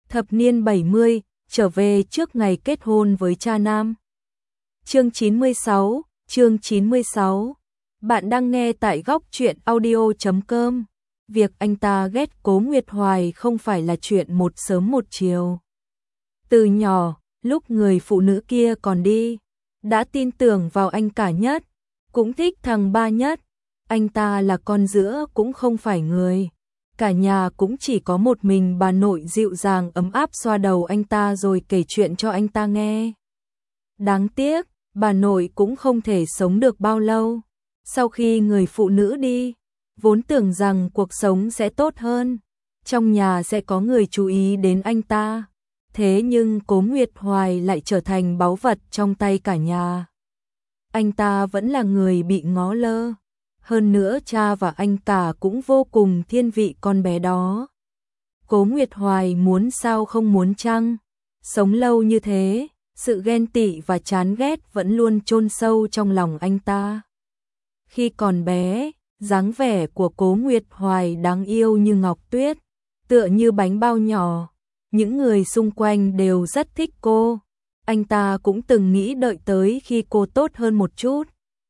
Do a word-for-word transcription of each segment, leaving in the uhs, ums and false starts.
Thập niên bảy mươi, trở về trước ngày kết hôn với cha nam. Chương chín mươi sáu, chương chín mươi sáu. Bạn đang nghe tại góc truyện audio chấm com. Việc anh ta ghét Cố Nguyệt Hoài không phải là chuyện một sớm một chiều. Từ nhỏ, lúc người phụ nữ kia còn đi, đã tin tưởng vào anh cả nhất, cũng thích thằng ba nhất. Anh ta là con giữa cũng không phải người. Cả nhà cũng chỉ có một mình bà nội dịu dàng ấm áp xoa đầu anh ta rồi kể chuyện cho anh ta nghe. Đáng tiếc, bà nội cũng không thể sống được bao lâu. Sau khi người phụ nữ đi, vốn tưởng rằng cuộc sống sẽ tốt hơn, trong nhà sẽ có người chú ý đến anh ta. Thế nhưng Cố Nguyệt Hoài lại trở thành báu vật trong tay cả nhà. Anh ta vẫn là người bị ngó lơ. Hơn nữa cha và anh cả cũng vô cùng thiên vị con bé đó. Cố Nguyệt Hoài muốn sao không muốn chăng? Sống lâu như thế, sự ghen tị và chán ghét vẫn luôn chôn sâu trong lòng anh ta. Khi còn bé, dáng vẻ của Cố Nguyệt Hoài đáng yêu như ngọc tuyết, tựa như bánh bao nhỏ. Những người xung quanh đều rất thích cô. Anh ta cũng từng nghĩ đợi tới khi cô tốt hơn một chút.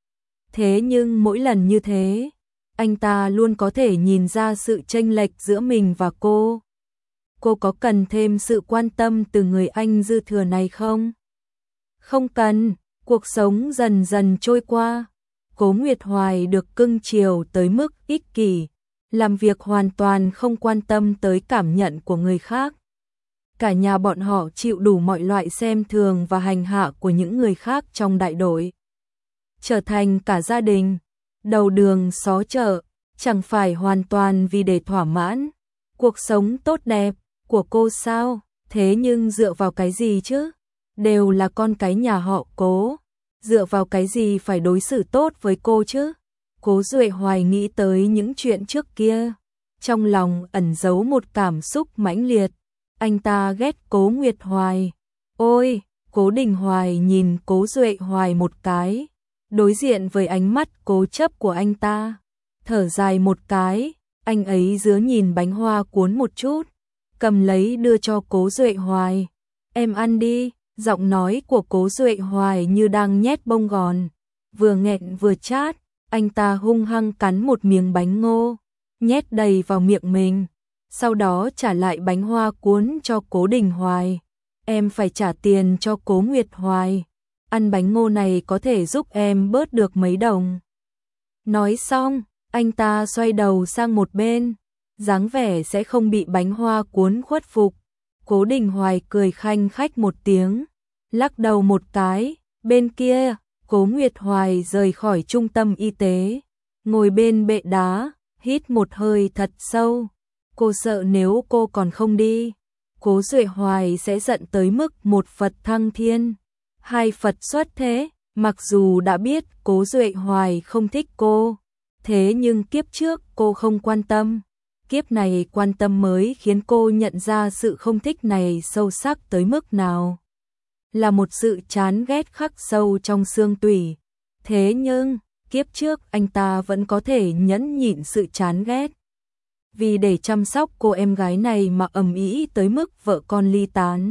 Thế nhưng mỗi lần như thế, anh ta luôn có thể nhìn ra sự chênh lệch giữa mình và cô. Cô có cần thêm sự quan tâm từ người anh dư thừa này không? Không cần, cuộc sống dần dần trôi qua. Cố Nguyệt Hoài được cưng chiều tới mức ích kỷ, làm việc hoàn toàn không quan tâm tới cảm nhận của người khác. Cả nhà bọn họ chịu đủ mọi loại xem thường và hành hạ của những người khác trong đại đội. Trở thành cả gia đình, đầu đường xó chợ, chẳng phải hoàn toàn vì để thỏa mãn cuộc sống tốt đẹp của cô sao? Thế nhưng dựa vào cái gì chứ? Đều là con cái nhà họ Cố, dựa vào cái gì phải đối xử tốt với cô chứ? Cố Duệ Hoài nghĩ tới những chuyện trước kia, trong lòng ẩn giấu một cảm xúc mãnh liệt. Anh ta ghét Cố Nguyệt Hoài. Ôi, Cố Đình Hoài nhìn Cố Duệ Hoài một cái, đối diện với ánh mắt cố chấp của anh ta, thở dài một cái. Anh ấy dứa nhìn bánh hoa cuốn một chút, cầm lấy đưa cho Cố Duệ Hoài. Em ăn đi. Giọng nói của Cố Duệ Hoài như đang nhét bông gòn, vừa nghẹn vừa chát. Anh ta hung hăng cắn một miếng bánh ngô, nhét đầy vào miệng mình, sau đó trả lại bánh hoa cuốn cho Cố Đình Hoài. Em phải trả tiền cho Cố Nguyệt Hoài, ăn bánh ngô này có thể giúp em bớt được mấy đồng. Nói xong, anh ta xoay đầu sang một bên, dáng vẻ sẽ không bị bánh hoa cuốn khuất phục. Cố Đình Hoài cười khanh khách một tiếng, lắc đầu một cái. Bên kia, Cố Nguyệt Hoài rời khỏi trung tâm y tế, ngồi bên bệ đá, hít một hơi thật sâu. Cô sợ nếu cô còn không đi, Cố Duệ Hoài sẽ giận tới mức một Phật thăng thiên, hai Phật xuất thế. Mặc dù đã biết Cố Duệ Hoài không thích cô, thế nhưng kiếp trước cô không quan tâm. Kiếp này quan tâm mới khiến cô nhận ra sự không thích này sâu sắc tới mức nào. Là một sự chán ghét khắc sâu trong xương tủy. Thế nhưng, kiếp trước anh ta vẫn có thể nhẫn nhịn sự chán ghét. Vì để chăm sóc cô em gái này mà ầm ĩ tới mức vợ con ly tán.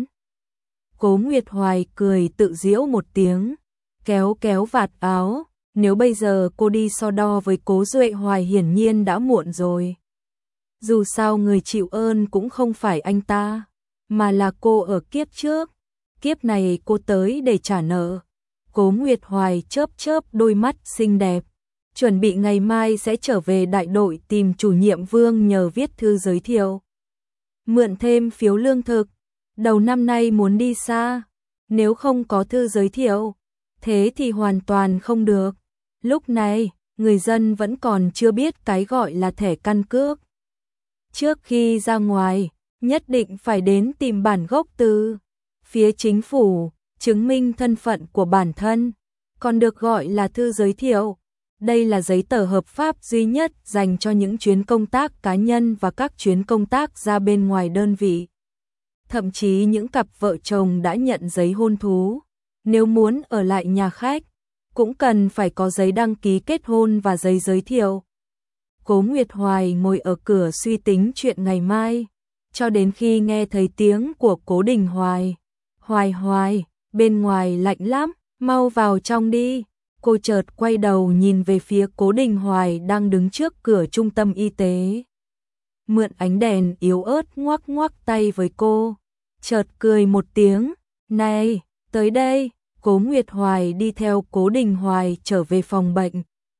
Cố Nguyệt Hoài cười tự giễu một tiếng, kéo kéo vạt áo. Nếu bây giờ cô đi so đo với Cố Duệ Hoài hiển nhiên đã muộn rồi. Dù sao người chịu ơn cũng không phải anh ta, mà là cô ở kiếp trước. Kiếp này cô tới để trả nợ. Cố Nguyệt Hoài chớp chớp đôi mắt xinh đẹp, chuẩn bị ngày mai sẽ trở về đại đội tìm chủ nhiệm Vương nhờ viết thư giới thiệu, mượn thêm phiếu lương thực. Đầu năm nay muốn đi xa, nếu không có thư giới thiệu, thế thì hoàn toàn không được. Lúc này, người dân vẫn còn chưa biết cái gọi là thẻ căn cước. Trước khi ra ngoài, nhất định phải đến tìm bản gốc từ phía chính phủ, chứng minh thân phận của bản thân, còn được gọi là thư giới thiệu. Đây là giấy tờ hợp pháp duy nhất dành cho những chuyến công tác cá nhân và các chuyến công tác ra bên ngoài đơn vị. Thậm chí những cặp vợ chồng đã nhận giấy hôn thú, nếu muốn ở lại nhà khách, cũng cần phải có giấy đăng ký kết hôn và giấy giới thiệu. Cố Nguyệt Hoài ngồi ở cửa suy tính chuyện ngày mai. cho đến khi nghe thấy tiếng của Cố Đình Hoài. Hoài Hoài, bên ngoài lạnh lắm, mau vào trong đi. Cô chợt quay đầu nhìn về phía Cố Đình Hoài đang đứng trước cửa trung tâm y tế. Mượn ánh đèn yếu ớt ngoắc ngoắc tay với cô. Chợt cười một tiếng, này, tới đây. Cố Nguyệt Hoài đi theo Cố Đình Hoài trở về phòng bệnh.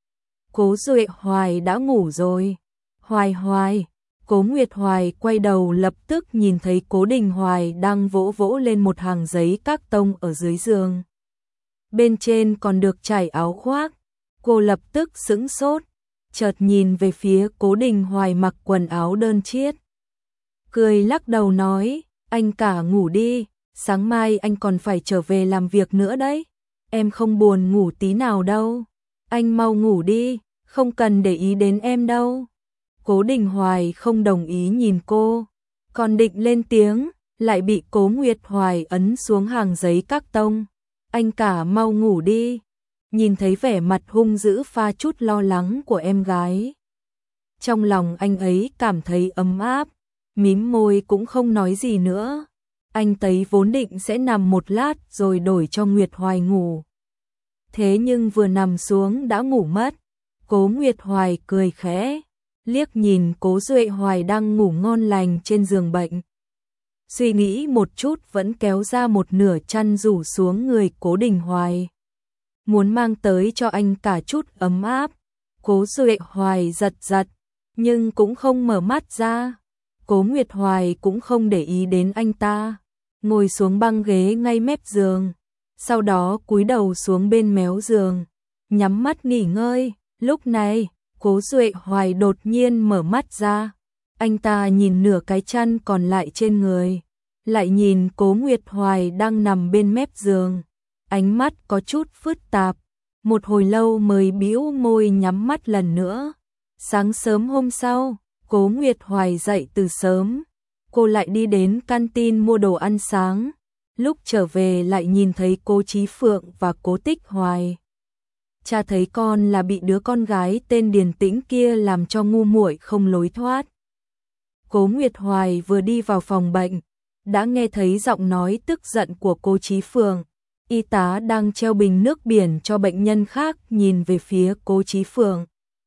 Cố Duệ Hoài đã ngủ rồi. Hoài Hoài, Cố Nguyệt Hoài quay đầu lập tức nhìn thấy Cố Đình Hoài đang vỗ vỗ lên một hàng giấy các tông ở dưới giường. Bên trên còn được trải áo khoác. Cô lập tức sững sốt, chợt nhìn về phía Cố Đình Hoài mặc quần áo đơn chiết. Cười lắc đầu nói, anh cả ngủ đi, sáng mai anh còn phải trở về làm việc nữa đấy. Em không buồn ngủ tí nào đâu. Anh mau ngủ đi, không cần để ý đến em đâu. Cố Đình Hoài không đồng ý nhìn cô, còn định lên tiếng, lại bị Cố Nguyệt Hoài ấn xuống hàng giấy các tông. Anh cả mau ngủ đi. Nhìn thấy vẻ mặt hung dữ pha chút lo lắng của em gái, trong lòng anh ấy cảm thấy ấm áp, mím môi cũng không nói gì nữa. Anh Tấy vốn định sẽ nằm một lát rồi đổi cho Nguyệt Hoài ngủ. Thế nhưng vừa nằm xuống đã ngủ mất. Cố Nguyệt Hoài cười khẽ, liếc nhìn Cố Duệ Hoài đang ngủ ngon lành trên giường bệnh. Suy nghĩ một chút vẫn kéo ra một nửa chăn rủ xuống người Cố Đình Hoài, muốn mang tới cho anh cả chút ấm áp. Cố Duệ Hoài giật giật, nhưng cũng không mở mắt ra. Cố Nguyệt Hoài cũng không để ý đến anh ta, ngồi xuống băng ghế ngay mép giường, sau đó cúi đầu xuống bên méo giường, nhắm mắt nghỉ ngơi. Lúc này, Cố Duệ Hoài đột nhiên mở mắt ra. Anh ta nhìn nửa cái chăn còn lại trên người, lại nhìn Cố Nguyệt Hoài đang nằm bên mép giường. Ánh mắt có chút phức tạp, một hồi lâu mới bĩu môi nhắm mắt lần nữa. Sáng sớm hôm sau, Cố Nguyệt Hoài dậy từ sớm, cô lại đi đến canteen mua đồ ăn sáng. Lúc trở về lại nhìn thấy Cố Chí Phượng và Cố Tích Hoài. Cha thấy con là bị đứa con gái tên Điền Tĩnh kia làm cho ngu muội không lối thoát. Cố Nguyệt Hoài vừa đi vào phòng bệnh, đã nghe thấy giọng nói tức giận của Cố Chí Phượng. Y tá đang treo bình nước biển cho bệnh nhân khác nhìn về phía Cố Chí Phượng,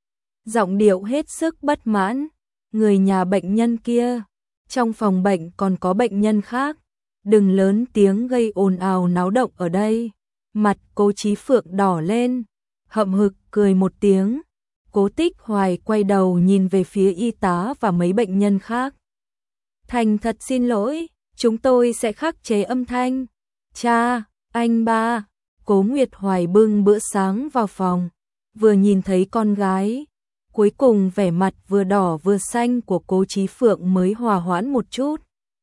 giọng điệu hết sức bất mãn. Người nhà bệnh nhân kia, trong phòng bệnh còn có bệnh nhân khác, đừng lớn tiếng gây ồn ào náo động ở đây. Mặt Cố Chí Phượng đỏ lên, hậm hực cười một tiếng. Cố Tích Hoài quay đầu nhìn về phía y tá và mấy bệnh nhân khác. Thành thật xin lỗi, chúng tôi sẽ khắc chế âm thanh. Cha, anh ba. Cố Nguyệt Hoài bưng bữa sáng vào phòng, vừa nhìn thấy con gái, cuối cùng vẻ mặt vừa đỏ vừa xanh của Cố Chí Phượng mới hòa hoãn một chút.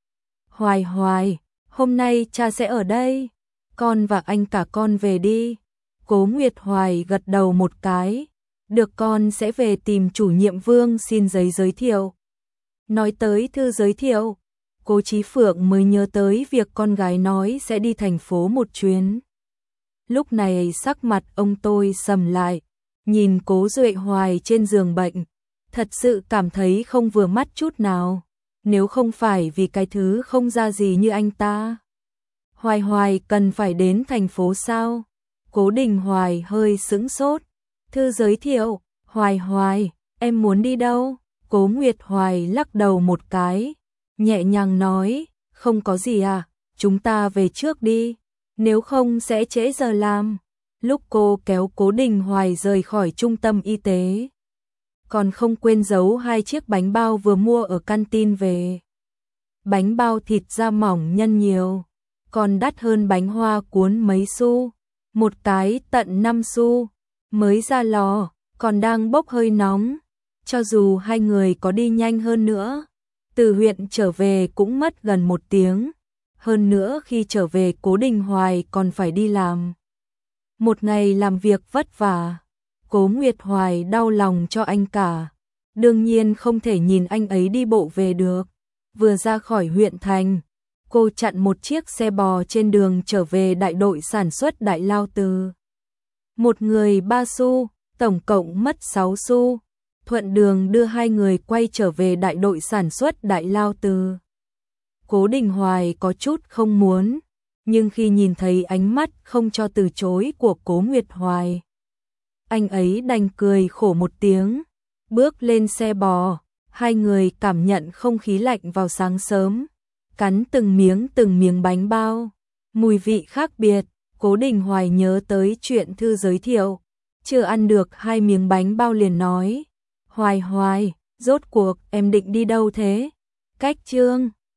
Hoài Hoài, hôm nay cha sẽ ở đây, con và anh cả con về đi. Cố Nguyệt Hoài gật đầu một cái, được, con sẽ về tìm chủ nhiệm Vương xin giấy giới thiệu. Nói tới thư giới thiệu, Cố Chí Phượng mới nhớ tới việc con gái nói sẽ đi thành phố một chuyến. Lúc này sắc mặt ông tôi sầm lại, nhìn Cố Duệ Hoài trên giường bệnh, thật sự cảm thấy không vừa mắt chút nào. Nếu không phải vì cái thứ không ra gì như anh ta, Hoài Hoài cần phải đến thành phố sao? Cố Đình Hoài hơi sững sốt. Thư giới thiệu, Hoài Hoài, em muốn đi đâu? Cố Nguyệt Hoài lắc đầu một cái, nhẹ nhàng nói, không có gì à, chúng ta về trước đi, nếu không sẽ trễ giờ làm. Lúc cô kéo Cố Đình Hoài rời khỏi trung tâm y tế, còn không quên giấu hai chiếc bánh bao vừa mua ở canteen về. Bánh bao thịt da mỏng nhân nhiều, còn đắt hơn bánh hoa cuốn mấy xu, một cái tận năm xu, mới ra lò, còn đang bốc hơi nóng. Cho dù hai người có đi nhanh hơn nữa, từ huyện trở về cũng mất gần một tiếng. Hơn nữa khi trở về Cố Đình Hoài còn phải đi làm. Một ngày làm việc vất vả, Cố Nguyệt Hoài đau lòng cho anh cả. Đương nhiên không thể nhìn anh ấy đi bộ về được. Vừa ra khỏi huyện thành, cô chặn một chiếc xe bò trên đường trở về đại đội sản xuất Đại Lao Từ. Một người ba xu, tổng cộng mất sáu xu. Thuận đường đưa hai người quay trở về đại đội sản xuất Đại Lao Từ. Cố Đình Hoài có chút không muốn, nhưng khi nhìn thấy ánh mắt không cho từ chối của Cố Nguyệt Hoài, anh ấy đành cười khổ một tiếng, bước lên xe bò, hai người cảm nhận không khí lạnh vào sáng sớm, cắn từng miếng từng miếng bánh bao, mùi vị khác biệt. Cố Đình Hoài nhớ tới chuyện thư giới thiệu, chưa ăn được hai miếng bánh bao liền nói, Hoài Hoài, rốt cuộc em định đi đâu thế? Cách Trương